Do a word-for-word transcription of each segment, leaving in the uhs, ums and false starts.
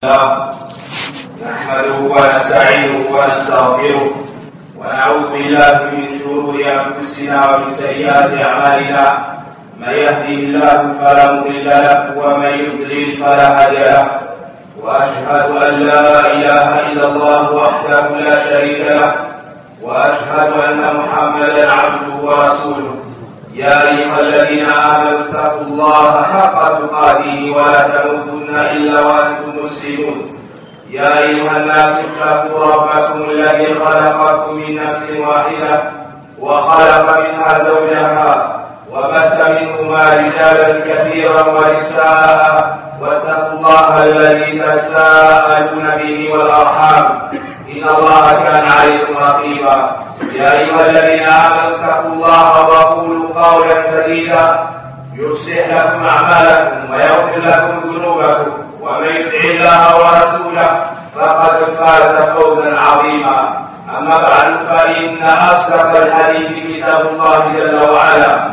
نحمده ونستعينه ونستغفره ونعوذ بالله من شرور انفسنا ومن سيئات اعمالنا. من يهده الله فلا مضل له ومن يضلل فلا هادي له، واشهد ان لا اله الا الله وحده لا شريك له، واشهد ان محمدا عبده ورسوله. يا ايها الذين امنوا اتقوا الله حق تقاته ولا تموتن الا وانتم مسلمون. يا ايها الناس اتقوا ربكم الذي خلقكم من نفس واحده وخلق منها زوجها وبث منهما رجالا كثيرا ونساء، واتقوا الله الذي تساءلون به والارحام ان الله كان عليكم رقيبا. يا ايها الذين امنوا اتقوا الله وقولوا قولا سديدا يصلح لكم اعمالكم ويغفر لكم ذنوبكم، ومن يطع الله ورسوله فقد فاز فوزا عظيما. اما بعد، فان اصدق الحديث كتاب الله جل وعلا،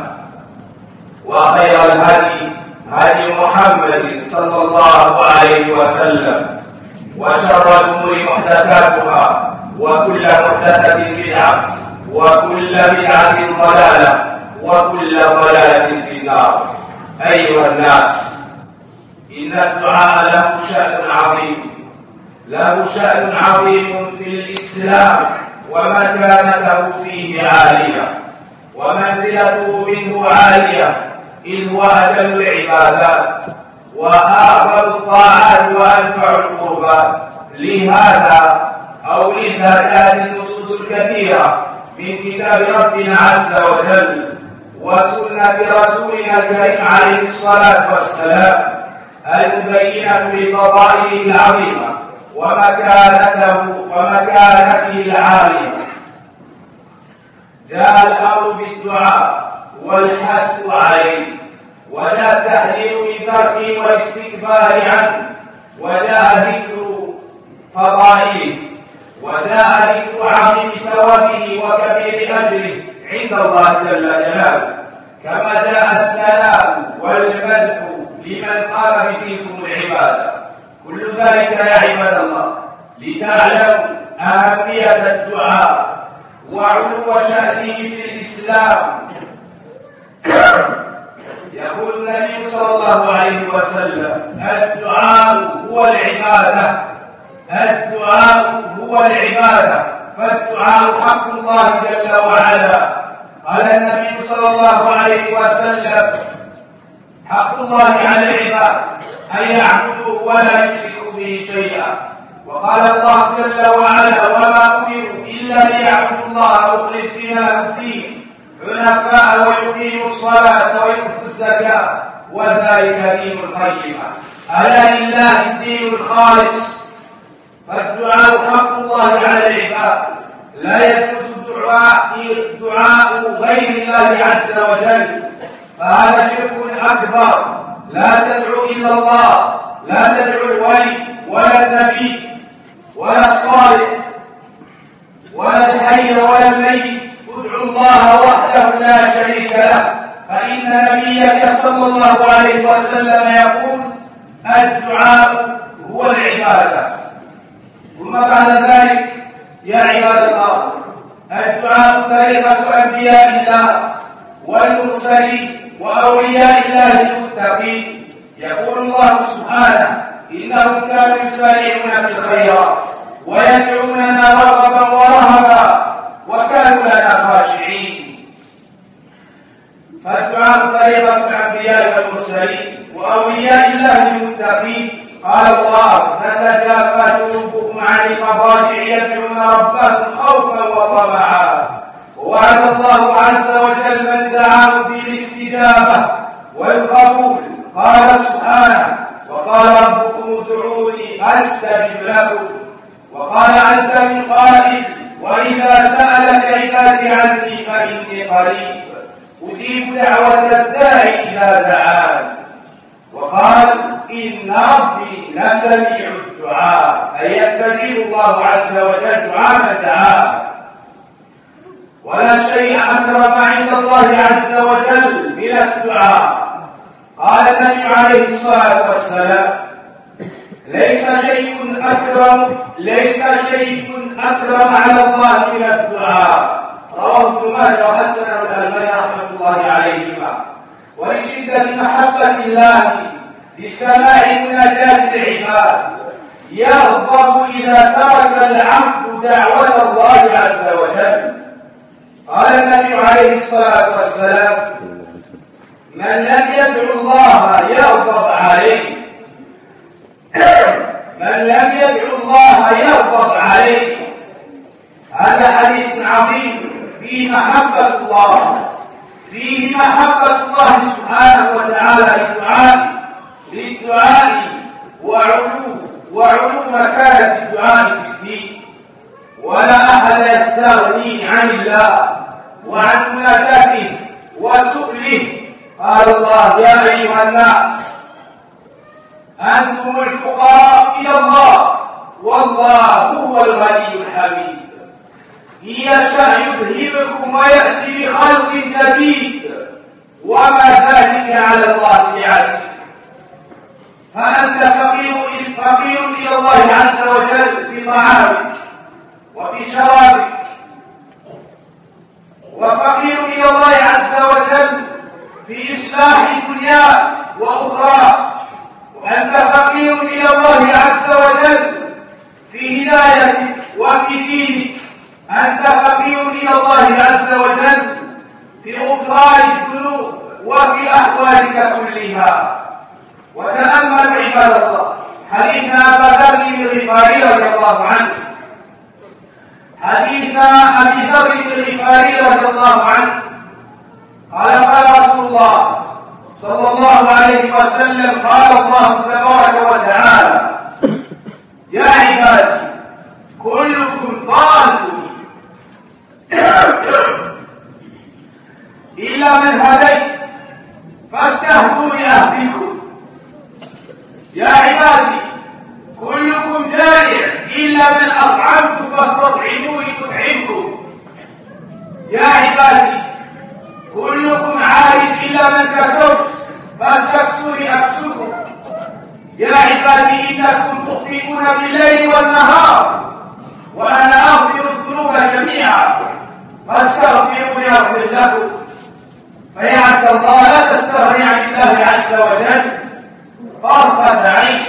وخير الهدي هدي محمد صلى الله عليه وسلم، وشر الامور محدثاتها، وكل محدثه بدعه، وكل بدعه ضلاله، وكل ضلاله في النار. ايها الناس، ان الدعاء له شأن عظيم له شأن عظيم في الاسلام، ومكانته فيه عاليه، ومنزلته منه عاليه، إذ هو أجل العبادات وأعظم الطاعات وأنفع القربات. لهذا أو لذا جاءت النصوص الكثيرة من كتاب ربنا عز وجل وسنة رسولنا الكريم عليه الصلاة والسلام المبينة لفضائله العظيمة ومكانته ومكانته العالية. جاء الأمر بالدعاء والحث عليه، وجاء التحذير من تركه والاستكبار عنه، وجاء ذكر فضائله، وجاء ذكر عظيم ثوابه وكبير اجره عند الله جل جلاله، كما جاء الثناء والمدح لمن قام بتلكم العباده. كل ذلك يا عباد الله لتعلموا اهميه الدعاء وعلو شأنه في الاسلام. يقول النبي صلى الله عليه وسلم: الدعاء هو العبادة، الدعاء هو العبادة، فالدعاء حق الله جل وعلا. قال النبي صلى الله عليه وسلم: حق الله على العباد أن يعبدوه ولا يشركوا به شيئا. وقال الله جل وعلا: وما أمروا إلا ليعبدوا الله مخلصين له الدين حنفاء ويقيموا الصلاة ويؤتوا الزكاة وذلك دين القيمة. ألا لله الدين الخالص. فالدعاء حق الله على العباد، لا يجوز الدعاء دعاء غير الله عز وجل، فهذا شرك أكبر. لا تدعو إلا الله، لا تدعو الولي ولا النبي ولا الصالح ولا الحي ولا الميت، ادعوا الله وحده لا شريك له. فإن نبيك صلى الله عليه وسلم يقول: الدعاء هو العبادة. ثم بعد ذلك يا عباد الله، الدعاء طريقة أنبياء الله والمرسلين وأولياء الله المتقين. يقول الله سبحانه: إنهم كانوا يسارعون في الخيرات ويدعوننا رغبا ورهبا وكانوا لنا خاشعين. فالدعاء طريقة الأنبياء والمرسلين وأولياء الله المتقين. قال الله: تتجافى جنوبهم عن المضاجع يدعون ربهم خوفا وطمعا. ووعد الله عز وجل من دعاه بالاستجابة والقبول. قال سبحانه: وقال ربكم ادعوني أستجب لكم. وقال عز من قائل: وإذا سألك عبادي عني فإني قريب أجيب دعوة الداعي إذا دعان. وقال: إن ربي لسميع الدعاء، أي يستجيب الله عز وجل دعاء من دعاه. ولا شيء أكرم عند الله عز وجل من الدعاء. قال النبي عليه الصلاة والسلام: ليس شيء أكرم ليس شيء أكرم على الله من الدعاء. رواه ابن ماجه وحسنه الألباني رحمة الله عليهما. ولشدة محبة الله لسماع مناجاة العباد يغضب إذا ترك العبد دعوة الله عز وجل. قال النبي عليه الصلاة والسلام: من لم يدعو الله يغضب عليه من لم يدعو الله يغضب عليه. هذا حديث عظيم فيه محبة الله فيه محبة الله سبحانه وتعالى للدعاء للدعاء وعلو وعلو مكانة الدعاء في الدين. ولا أحد يستغني عن الله وعن مناجاته وسؤله. قال الله: يا أيها الناس أنتم الفقراء إلى الله والله هو الغني الحميد. إن يشاء يذهبكم ويأتي بخلق جديد وما ذلك على الله بعزيز. فأنت فقير فقير إلى الله عز وجل في طعامك وفي شرابك، وفقير إلى الله عز وجل في إصلاح دنياك وأخراك، وأنت فقير إلى الله عز وجل في هدايتك وفي دينك. أنت فقير إلى الله عز وجل في غفران الذنوب وفي أحوالك كلها. وتأملوا عباد الله حديث أبا ذر الغفاري رضي الله عنه حديث أبي ذر الغفاري رضي الله عنه قال: قال رسول الله صلى الله عليه وسلم: قال الله تبارك وتعالى: يا عبادي كلكم ضال إلا من هديت فاستهدوني أهديكم. يا عبادي كلكم جائع إلا من أطعمت فاستطعموني أطعمكم. يا عبادي كلكم عارف إلا من كسوت فاستكسوني أكسوكم. يا عبادي إنكم تخطئون بالليل والنهار وأنا أغفر الذنوب جميعا فاستغفروني أغفر لكم. فيا عبد الله لا تستغني عن الله عز وجل طرفة عين.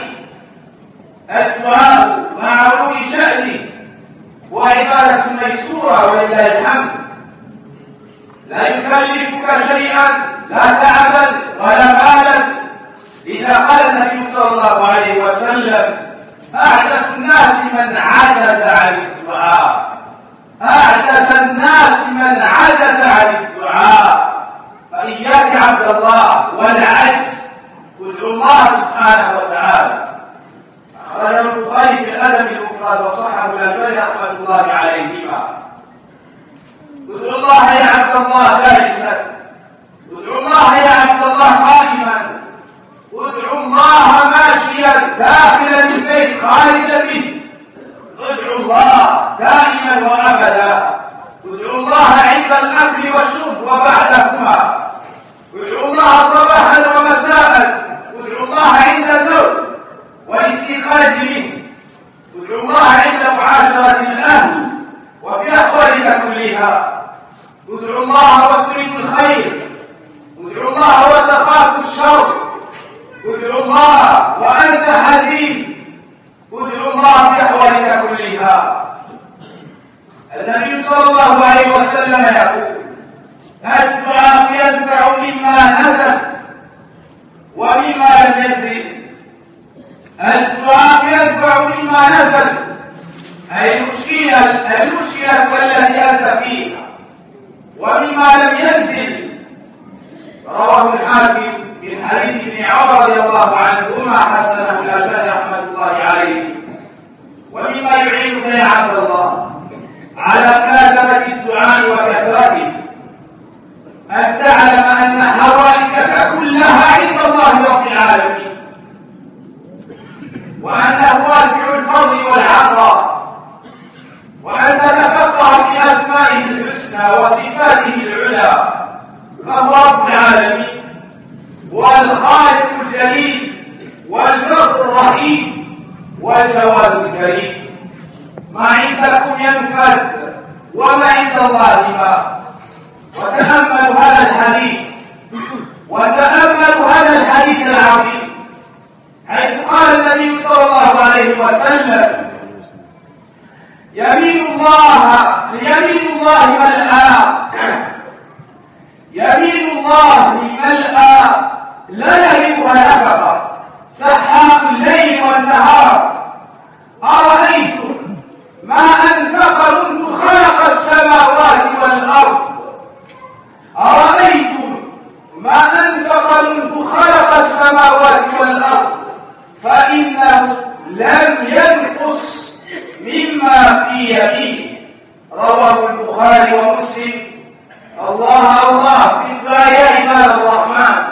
الدعاء مع علو شأنه وعبادة ميسورة ولله الحمد، لا يكلفك شيئا لا تعبا ولا مالا. إذا قال النبي صلى الله عليه وسلم: أعجز الناس من عجز عن الدعاء أعجز الناس من عجز عن الدعاء. فإياك عبد الله والعجز، ادعو الله سبحانه وتعالى. أخرجه البخاري في الأدب المفرد وصححه الألباني رحمة الله عليهما. ادعو الله يا عبد الله جالسا، ادعو الله يا عبد الله قائما، ادعو الله ماشيا داخلا البيت خارجا منه. ادعو الله دائما وابدا. ادعو الله عند الاكل والشرب وبعدهما. ادعو الله صباحا ومساء. ادعو الله عند النوم والاستيقاظ منه. ادعو الله عند معاشره الاهل وفي احوالك كلها. ادعو الله وتريد الخير. ادعو الله وتخاف الشر. ادعو الله وأنت حزين. ادعو الله في أحوالك كلها. النبي صلى الله عليه وسلم يقول: الدعاء يدفع مما نزل ومما لم ينزل. الدعاء يدفع مما نزل، أي المشكلة المشكلة التي أنت فيها، ومما لم ينزل. رواه الحاكم من حديث ابن عمر رضي الله عنهما حسنه الألباني رحمة الله عليه. ومما يعينك يا عبد الله على ملازمة الدعاء وكثرته أن تعلم أن حوائجك كلها عند الله رب العالمين، وأنه واسع الفضل والعطاء، وأن تتفقه في أسمائه الحسنى وصفاته العلى، فهو رب العالمين والخالق الجليل والبر الرحيم، جواد الكريم ما عندكم ينفد وما عند الله باق. وتأملوا هذا الحديث وتأملوا هذا الحديث العظيم حيث قال النبي صلى الله عليه وسلم يمين الله يمين الله ملأى يمين الله ملأى لا يهلكها نفقة سحاب الليل والنهار أرأيتم ما أنفق منذ خلق السماوات والأرض أرأيتم ما أنفق منذ خلق السماوات والأرض فإنه لم ينقص مما في يمينه. رواه البخاري ومسلم. الله الله في الدعاء يا عباد الرحمن.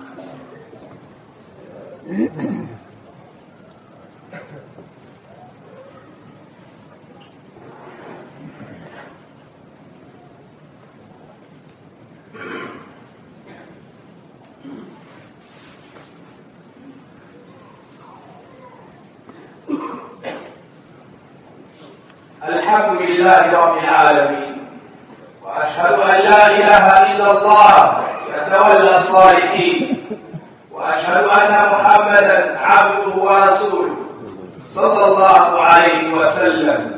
الحمد لله رب العالمين وأشهد أن لا إله إلا الله يتولى الصالحين وأشهد أن محمدا عبده ورسوله صلى الله عليه وسلم.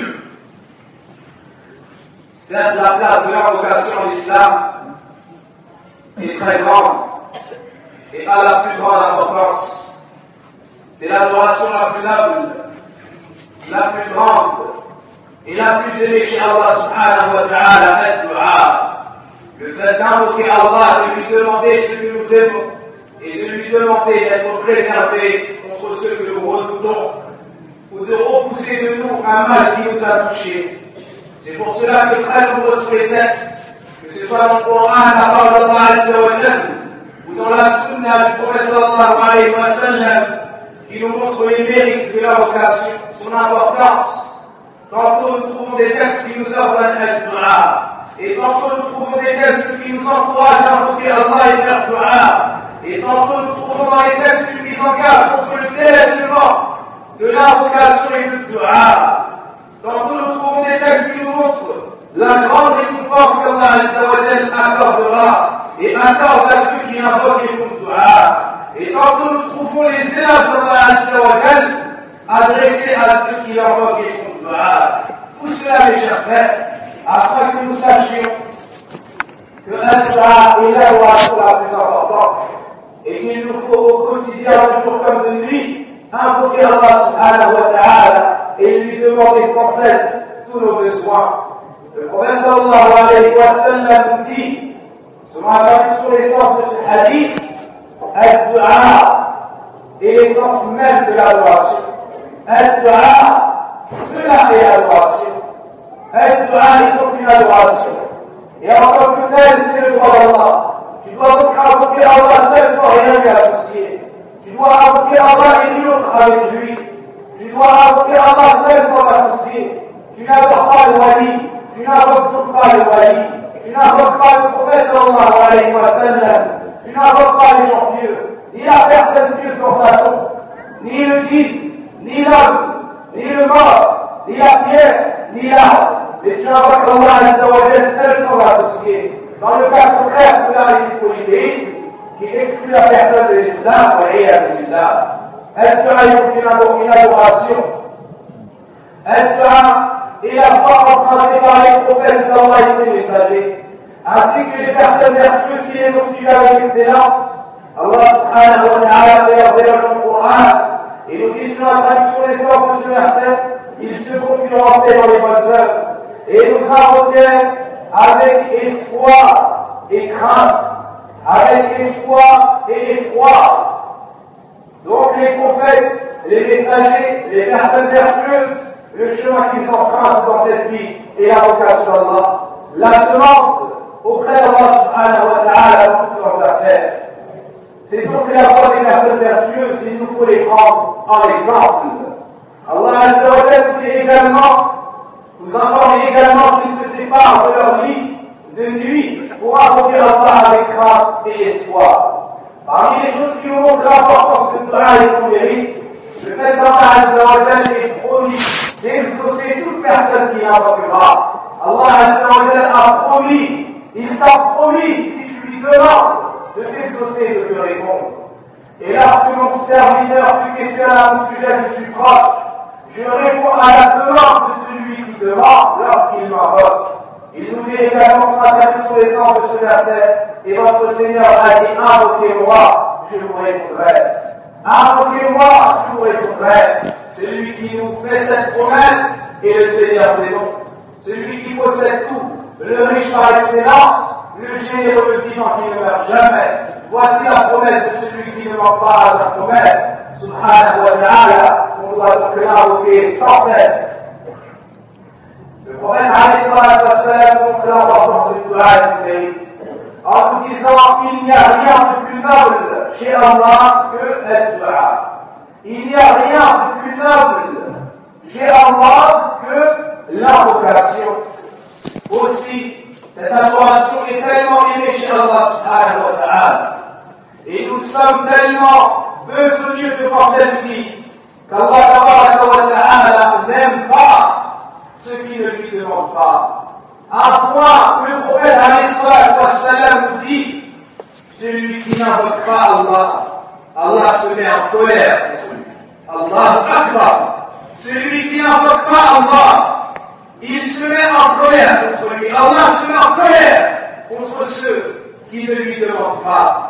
Certes, la place de l'invocation en islam est très grande et a la plus grande importance. C'est l'adoration la plus noble, la plus grande et la plus aimée chez Allah subhanahu wa ta'ala, ad-du'a. Le fait d'invoquer Allah, de lui demander ce que nous aimons et de lui demander d'être préservé contre ce que nous redoutons ou de repousser de nous un mal qui nous a touchés. C'est pour cela que très nombreux sont les textes, que ce soit dans le Coran, la parole d'Allah azza wa jalla, ou dans la sunna du prophète sallallahu alayhi wa sallam, qui nous montrent les mérites de l'invocation, son importance. Tantôt nous trouvons des textes qui nous ordonnent le dua, et tantôt nous trouvons des textes qui nous encouragent à invoquer Allah et faire dua, et tantôt nous trouvons dans les textes une mise en garde contre le délaissement de l'invocation et du dua. Tantôt nous trouvons des textes qui nous montrent la grande récompense qu'Allah azza wa jalla accordera et accorde à ceux qui invoquent et font dua. Et tantôt nous trouvons les élèves d'Allah azza wa jalla adressés à ceux qui invoquent et font dua. Tout cela, mes chers frères, afin que nous sachions que la dua est la loi la plus importante et qu'il nous faut au quotidien, de jour comme de nuit, invoquer Allah subhanahu wa ta'ala et lui demander sans cesse tous nos besoins. Le prophète sallallahu alayhi wa sallam nous dit, selon la traduction sur l'essence de ce hadith, al-du'a est l'essence même de l'adoration. Al-du'a, cela est l'adoration. Al-du'a est donc une adoration. Et en tant que tel, c'est le droit d'Allah. Tu dois donc invoquer Allah seul sans rien lui associer. Tu dois invoquer Allah et nul autre avec lui. Tu dois invoquer Allah seul sans l'associer. Tu n'invoques pas le wali, tu n'invoques donc pas le wali, tu n'invoques pas le prophète sallallahu alayhi wa sallam, tu n'invoques pas les gens pieux, ni la personne pieuse dans sa tombe, ni le djinn, ni l'homme, ni le mort, ni la pierre, ni l'arbre. Mais tu invoques Allah azza wa jalla seul sans l'associer. Dans le cas contraire, cela est du polythéisme qui exclut la personne de l'islam, wa iyadu billah. Al-du'a est une adoration. Al-du'a est la foi empruntée par les prophètes d'Allah et ses messagers, ainsi que les personnes vertueuses qui les ont suivies avec excellence. Allah subhanahu wa ta'ala fait leur débat dans le Coran et nous dit sur la traduction des sortes de ce verset, ils se concurrençaient dans les bonnes œuvres et nous invoquaient avec espoir et crainte, avec espoir et effroi. Donc les prophètes, les messagers, les personnes vertueuses, le chemin qu'ils empruntent dans cette vie et la vocation d'Allah, la demande auprès d'Allah subhanahu wa ta'ala dans toutes leurs affaires. C'est donc la voie des personnes vertueuses, il nous faut les prendre en exemple. Allah azza wa jalla nous dit également, nous informe également qu'ils se séparent de leur lit de nuit pour invoquer Allah avec crainte et espoir. Parmi les choses qui nous montrent l'importance de Dua et son mérite, le fait qu'Allah Azza wa Jalla est promis d'exaucer toute personne qui l'invoquera. Allah Azza wa Jalla a promis, il t'a promis, si tu lui demandes, de t'exaucer et de te répondre. Et lorsque mon serviteur me questionne à un sujet que je suis proche, je réponds à la demande de celui qui demande lorsqu'il m'invoque. Il nous dit également ce matin sur les sens de ce verset, et votre Seigneur a dit, invoquez-moi, je vous répondrai. Invoquez-moi, je vous répondrai. Celui qui nous fait cette promesse est le Seigneur des noms. Celui qui possède tout, le riche par excellence, le généreux, le vivant qui ne meurt jamais. Voici la promesse de celui qui ne manque pas à sa promesse. Subhanahu wa ta'ala, on doit donc l'invoquer sans cesse. Le prophète alayhi wa sallam montre l'importance du dua en nous disant il n'y a rien de plus noble chez Allah que le dua. Il n'y a rien de plus noble chez Allah que l'invocation. Aussi, cette adoration est tellement aimée chez Allah subhanahu wa ta'ala. Et nous sommes tellement besogneux devant celle-ci qu'Allah ta'ala n'aime pas ceux qui ne lui demandent pas. À un point où le prophète alayhi wa sallam nous dit celui qui n'invoque pas Allah, Allah se met en colère contre lui. Allah Akbar. Celui qui n'invoque pas Allah, il se met en colère contre lui. Allah se met en colère contre ceux qui ne lui demandent pas.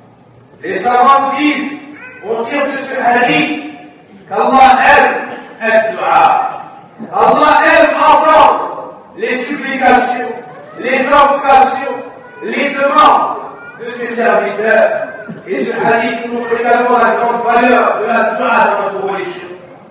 Les savants nous disent, on tire de ce hadith qu'Allah aime le dua. Allah aime entendre les supplications, les invocations, les demandes de ses serviteurs. Et ce hadith montre également la grande valeur de la dua dans notre religion.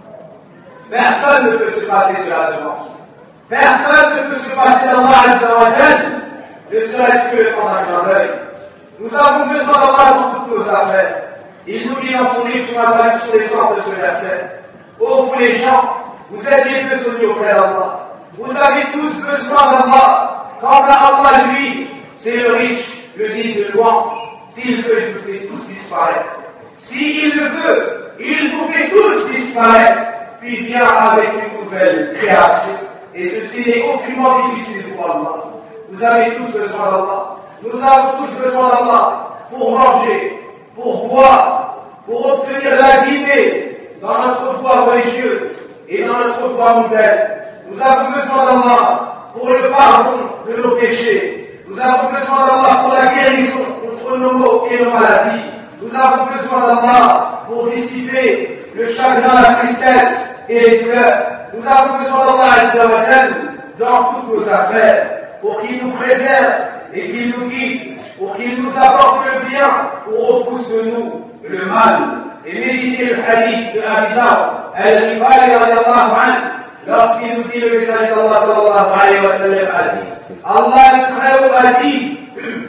Personne ne peut se passer de la demande. Personne ne peut se passer d'Allah Azza wa Jalla, ne serait-ce que le temps d'un clin d'œil. Nous avons besoin d'Allah dans toutes nos affaires. Il nous dit dans son livre, sur la traduction des sens de ce verset, ô vous les gens, vous êtes les besogneux auprès d'Allah. Vous avez tous besoin d'Allah. Quant à Allah, lui, c'est le riche, le digne de louange. S'il veut, il vous fait tous disparaître. S'il le veut, il vous fait tous disparaître. Puis vient avec une nouvelle création. Et ceci n'est aucunement difficile pour Allah. Vous avez tous besoin d'Allah. Nous avons tous besoin d'Allah pour manger, pour boire, pour obtenir la dignité dans notre foi religieuse et dans notre foi mondaine. Nous avons besoin d'Allah pour le pardon de nos péchés. Nous avons besoin d'Allah pour la guérison contre nos maux et nos maladies. Nous avons besoin d'Allah pour dissiper le chagrin, la tristesse et les douleurs. Nous avons besoin d'Allah Azza wa Jalla dans toutes nos affaires pour qu'il nous préserve et qu'il nous guide, pour qu'il nous apporte le bien, pour repousse de nous le mal. Et méditez le hadith de Abi Dharr al-Ghifari radiyallahu anhu, lorsqu'il nous dit le message d'Allah sallallahu alayhi wa sallam a dit, Allah le très haut a dit,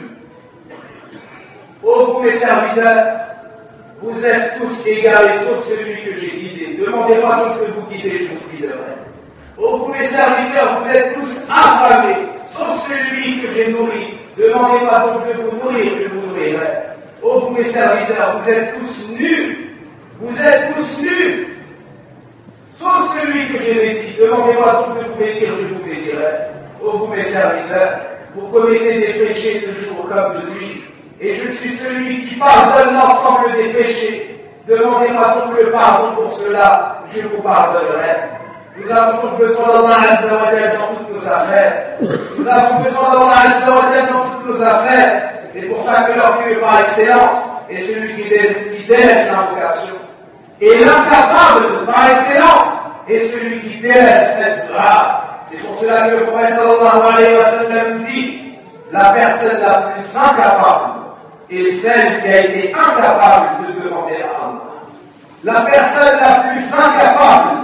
ô vous mes serviteurs, vous êtes tous égarés sauf celui que j'ai guidé. Demandez-moi donc que vous guidez, je vous guiderai. Ô vous mes serviteurs, vous êtes tous affamés sauf celui que j'ai nourri. Demandez-moi donc de vous nourrir, je vous nourrirai. Ô vous mes serviteurs, vous êtes tous nus. Vous êtes tous nus. Sauf celui que j'ai vêti. Demandez-moi donc de vous vêtir, je vous vêtirai. Ô vous mes serviteurs, vous commettez des péchés de jour comme de nuit. Et je suis celui qui pardonne l'ensemble des péchés. Demandez-moi donc le pardon pour cela, je vous pardonnerai. Nous avons donc besoin d'Allah Azza wa Jalla dans toutes nos affaires. Nous avons besoin d'Allah Azza wa Jalla dans toutes nos affaires. C'est pour ça que l'orgueil par excellence est celui qui délaisse, qui délaisse l'invocation. Et l'incapable par excellence est celui qui délaisse cette dua. C'est pour cela que le prophète sallallahu alayhi wa sallam nous dit, la personne la plus incapable est celle qui a été incapable de demander à Allah. La personne la plus incapable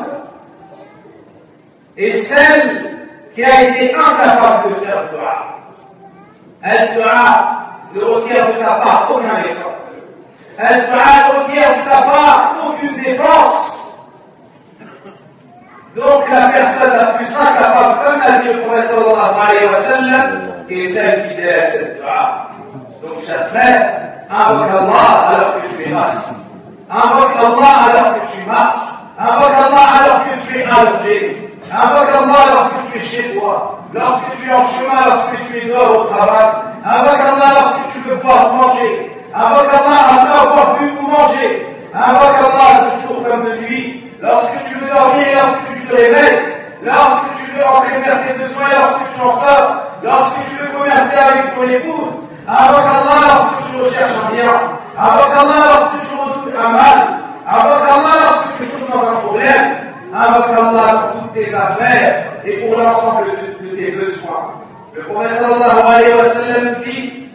est celle qui a été incapable de faire dua. Al-dua ne requiert de ta part aucun effort. Al-dua ne requiert de ta part aucune dépense. Donc la personne la plus incapable, comme l'a dit le prophète sallallahu alayhi wa sallam, est celle qui délaisse cette dua. Donc cher frère, invoque Allah alors que tu es masse. Invoque Allah alors que tu marches. Invoque Allah alors que tu es allongé. Invoque Allah lorsque tu es chez toi, lorsque tu es en chemin, lorsque tu es dehors au travail. Invoque Allah lorsque tu veux boire ou manger. Invoque Allah après avoir bu ou manger. Invoque Allah de jour comme de nuit, lorsque tu veux dormir et lorsque tu te réveilles, lorsque tu veux entrer vers tes besoins et lorsque tu en sors, lorsque tu veux commercer avec ton épouse. Invoque Allah lorsque tu recherches un bien. Invoque Allah lorsque tu redoutes un mal. Invoque Allah lorsque tu tombes dans un problème. Invoque Allah pour toutes tes affaires et pour l'ensemble de, de tes besoins. Le prophète sallallahu alayhi wa sallam dit,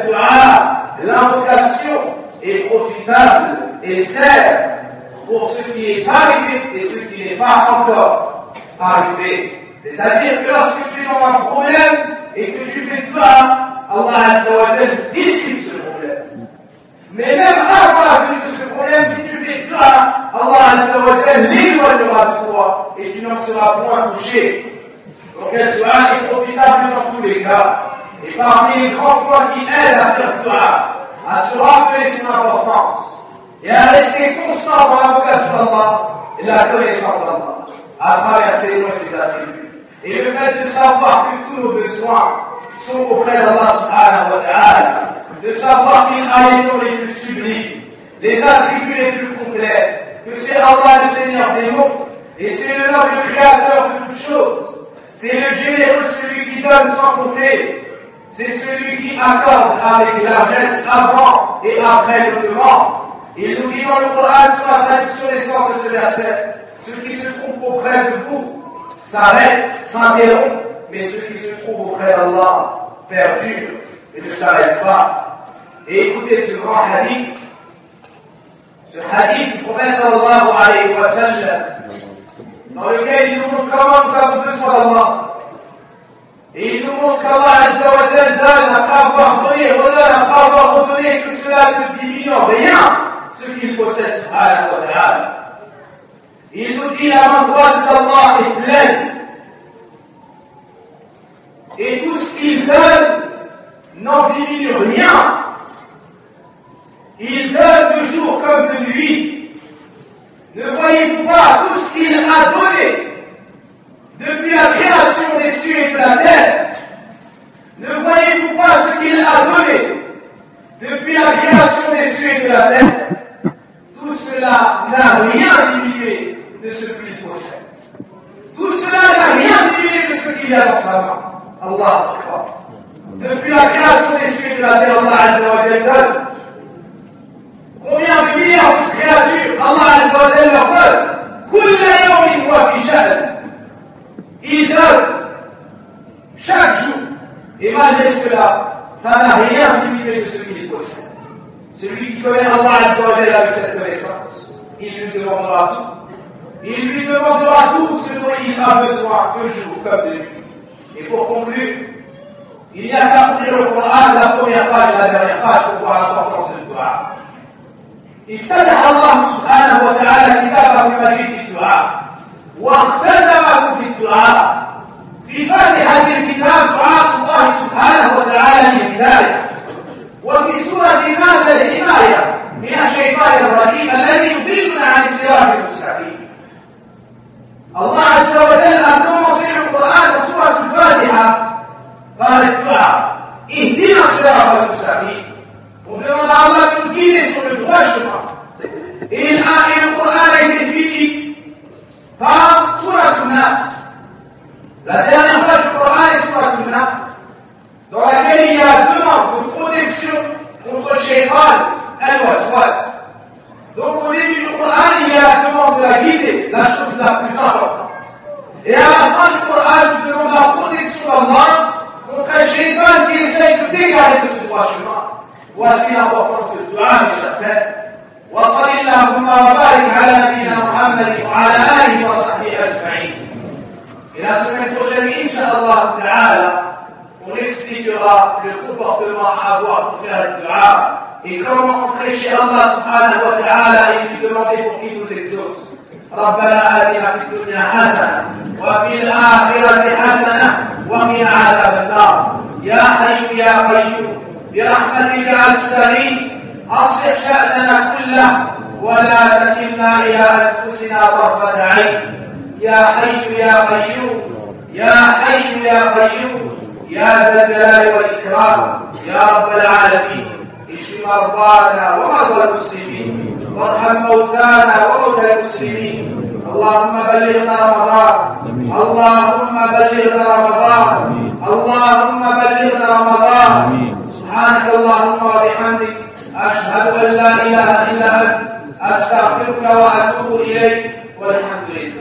l'invocation est profitable et sert pour ce qui est arrivé et ce qui n'est pas encore arrivé. C'est-à-dire que lorsque tu es dans un problème et que tu fais dua, Allah Azza wa Jalla dissipe ce problème. Mais même avant la venue de ce problème, si tu fais dua, Allah Azza wa Jalla l'éloignera de toi et tu n'en seras point touché. Donc le dua est profitable dans tous les cas. Et parmi les grands points qui aident à faire dua, à se rappeler son importance et à rester constant dans l'invocation d'Allah et la connaissance d'Allah à travers ses noms et ses attributs. Et le fait de savoir que tous nos besoins sont auprès d'Allah subhanahu wa ta'ala, de savoir qu'il a les noms les plus sublimes, les attributs les plus complets, que c'est Allah le Seigneur des mondes, et c'est le noble le créateur de toutes choses, c'est le généreux, celui qui donne sans compter, c'est celui qui accorde avec largesse avant et après le demande. Il nous dit dans le Coran, sur la traduction des sens de ce verset, ce qui se trouve auprès de vous s'arrête, s'interrompt, mais ce qui se trouve auprès d'Allah perdure et ne s'arrête pas. Et écoutez ce grand hadith, ce hadith du prophète sallallahu alayhi wa sallam, dans lequel il nous montre comment nous avons besoin d'Allah. Et il nous montre qu'Allah Azza wa Jalla donne après avoir donné, redonne après avoir redonné, que cela ne diminue en rien ce qu'il possède, subhanahu wa ta'ala. Il nous dit la main droite d'Allah est pleine. Et tout ce qu'il donne n'en diminue rien. Il donne de jour comme de nuit. Ne voyez-vous pas tout ce qu'il a donné depuis la création des cieux et de la terre? Ne voyez-vous pas ce qu'il a donné depuis la création des cieux et de la terre? Tout cela n'a rien diminué de ce qu'il possède. Tout cela n'a rien diminué de ce qu'il y a dans sa main. Allah Akbar. Depuis la création des cieux et de la terre, Allah Azza wa Jalla donne. Combien de milliards de créatures Allah Azza wa Jalla leur donne? Kulla yawmin huwa fi sha'n. Il donne chaque jour. Et malgré cela, ça n'a rien diminué de ce qu'il possède. Celui qui connaît Allah Azza wa Jalla avec cette connaissance, il lui demandera tout. Il lui demandera tout ce dont il a besoin, de jour comme de nuit. Et pour conclure, il n'y a qu'à ouvrir le Coran, la première page et la dernière page pour voir l'importance du dua. افتتح الله سبحانه وتعالى كتابه بمجيد الدعاء واختتمه بالدعاء. في فاتحة الكتاب دعاء الله سبحانه وتعالى للهداية، وفي سورة الناس الحماية من الشيطان الرجيم الذي يضلنا عن الصراط المستقيم. الله عز وجل a commencé le Coran dans سورة الفاتحة par le dua. اهدنا الصراط المستقيم. On demande à Allah de nous guider sur le droit chemin. Et, il a, et le Coran a été fini par Surat al-Nas. La dernière page du Coran est Surat al-Nas, dans laquelle il y a la demande de protection contre Shaytan al-Waswas. Donc au début du Coran, il y a la demande de la guider, la chose la plus importante. Et à la fin du Coran, tu demandes la protection d'Allah contre un Shaytan qui essaye de t'égarer de ce droit chemin. Voici l'importance du dua, mes chers frères. وصل اللهم وبارك على نبينا محمد وعلى اله وصحبه اجمعين. Et la semaine prochaine, Inch'Allah Ta'ala, on expliquera le comportement à avoir pour faire le dua et comment entrer chez Allah Subhanahu wa Ta'ala et lui demander pour qu'il nous exauce. ربنا آتنا في الدنيا حسنة وفي الآخرة حسنة وقنا عذاب النار. يا حي يا قيوم برحمتك أستغيث أصلح شأننا كله ولا تكلنا إلى أنفسنا طرفة عين. يا حي يا قيوم، يا حي يا قيوم، يا ذا الجلال والإكرام، يا رب العالمين. اشف مرضانا ومرضى المسلمين، وارحم موتانا وموتى المسلمين. اللهم بلغنا رمضان، اللهم بلغنا رمضان، اللهم بلغنا رمضان. سبحانك اللهم وبحمدك، أشهد أن لا إله إلا أنت، أستغفرك وأتوب إليك. والحمد